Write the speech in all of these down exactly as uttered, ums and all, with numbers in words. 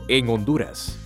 en Honduras.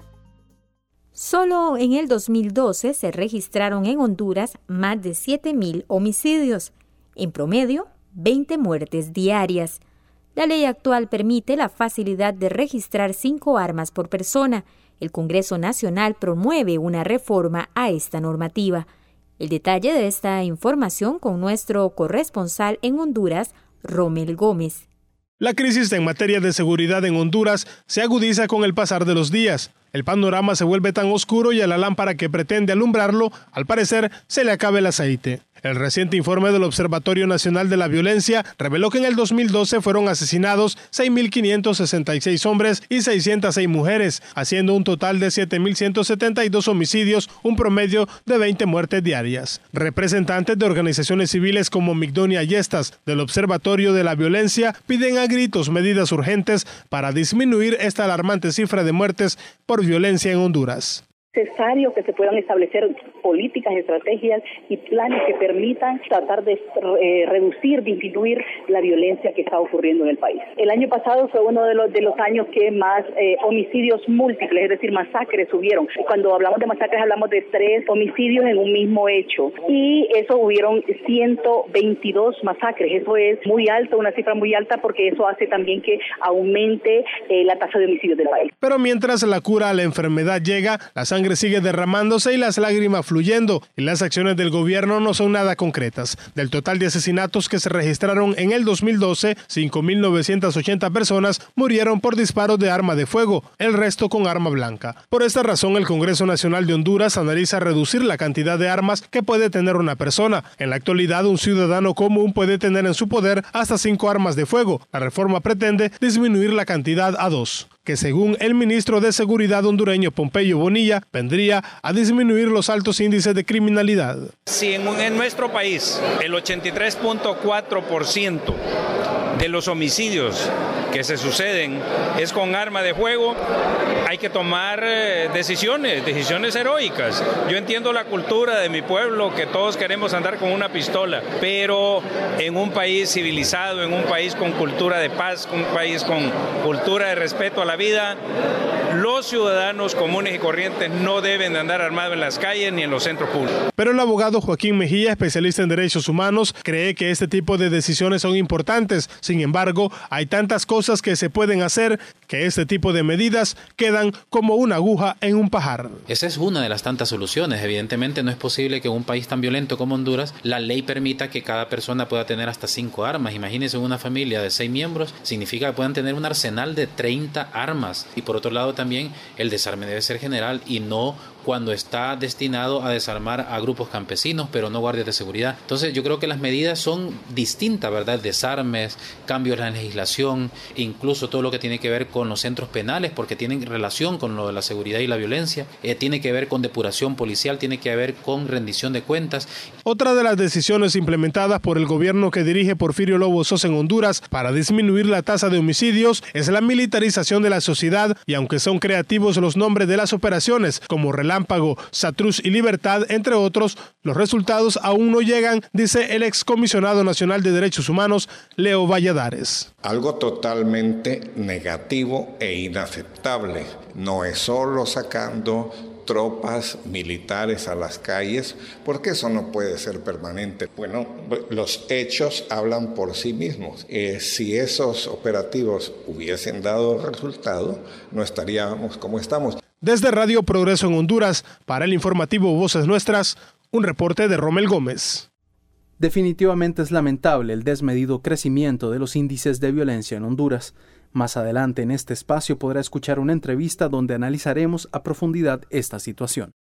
Solo en el dos mil doce se registraron en Honduras más de siete mil homicidios, en promedio veinte muertes diarias. La ley actual permite la facilidad de registrar cinco armas por persona. El Congreso Nacional promueve una reforma a esta normativa. El detalle de esta información con nuestro corresponsal en Honduras, Romel Gómez. La crisis en materia de seguridad en Honduras se agudiza con el pasar de los días. El panorama se vuelve tan oscuro y a la lámpara que pretende alumbrarlo, al parecer, se le acaba el aceite. El reciente informe del Observatorio Nacional de la Violencia reveló que en el dos mil doce fueron asesinados seis mil quinientos sesenta y seis hombres y seiscientas seis mujeres, haciendo un total de siete mil ciento setenta y dos homicidios, un promedio de veinte muertes diarias. Representantes de organizaciones civiles como Migdonia y estas del Observatorio de la Violencia piden a gritos medidas urgentes para disminuir esta alarmante cifra de muertes por violencia en Honduras. Es necesario que se puedan establecer políticas, estrategias y planes que permitan tratar de eh, reducir, disminuir la violencia que está ocurriendo en el país. El año pasado fue uno de los de los años que más eh, homicidios múltiples, es decir, masacres hubieron. Cuando hablamos de masacres hablamos de tres homicidios en un mismo hecho y eso hubieron ciento veintidós masacres. Eso es muy alto, una cifra muy alta porque eso hace también que aumente eh, la tasa de homicidios del país. Pero mientras la cura a la enfermedad llega, la sangre sigue derramándose y las lágrimas fluyendo, y las acciones del gobierno no son nada concretas. Del total de asesinatos que se registraron en el dos mil doce, cinco mil novecientas ochenta personas murieron por disparos de arma de fuego, el resto con arma blanca. Por esta razón, el Congreso Nacional de Honduras analiza reducir la cantidad de armas que puede tener una persona. En la actualidad, un ciudadano común puede tener en su poder hasta cinco armas de fuego. La reforma pretende disminuir la cantidad a dos, que según el ministro de Seguridad hondureño Pompeyo Bonilla, vendría a disminuir los altos índices de criminalidad. Si en, en nuestro país el ochenta y tres punto cuatro por ciento de los homicidios que se suceden es con arma de fuego, hay que tomar eh, decisiones, decisiones heroicas. Yo entiendo la cultura de mi pueblo, que todos queremos andar con una pistola, pero en un país civilizado, en un país con cultura de paz, un país con cultura de respeto a la vida, los ciudadanos comunes y corrientes no deben de andar armados en las calles ni en los centros públicos. Pero el abogado Joaquín Mejía, especialista en derechos humanos, cree que este tipo de decisiones son importantes. Sin embargo, hay tantas cosas que se pueden hacer que este tipo de medidas quedan como una aguja en un pajar. Esa es una de las tantas soluciones. Evidentemente no es posible que en un país tan violento como Honduras la ley permita que cada persona pueda tener hasta cinco armas. Imagínense una familia de seis miembros, significa que puedan tener un arsenal de treinta armas. Y por otro lado también el desarme debe ser general y no cuando está destinado a desarmar a grupos campesinos, pero no guardias de seguridad. Entonces yo creo que las medidas son distintas, ¿verdad? Desarmes, cambios en la legislación, incluso todo lo que tiene que ver con los centros penales, porque tienen relación con lo de la seguridad y la violencia, eh, tiene que ver con depuración policial, tiene que ver con rendición de cuentas. Otra de las decisiones implementadas por el gobierno que dirige Porfirio Lobo Sosa en Honduras para disminuir la tasa de homicidios es la militarización de la sociedad, y aunque son creativos los nombres de las operaciones, como Relámpago, Satruz y Libertad, entre otros, los resultados aún no llegan, dice el excomisionado nacional de Derechos Humanos, Leo Valladares. Algo totalmente negativo e inaceptable. No es solo sacando tropas militares a las calles, porque eso no puede ser permanente. Bueno, los hechos hablan por sí mismos. Eh, si esos operativos hubiesen dado resultado, no estaríamos como estamos. Desde Radio Progreso en Honduras, para el informativo Voces Nuestras, un reporte de Romel Gómez. Definitivamente es lamentable el desmedido crecimiento de los índices de violencia en Honduras. Más adelante en este espacio podrá escuchar una entrevista donde analizaremos a profundidad esta situación.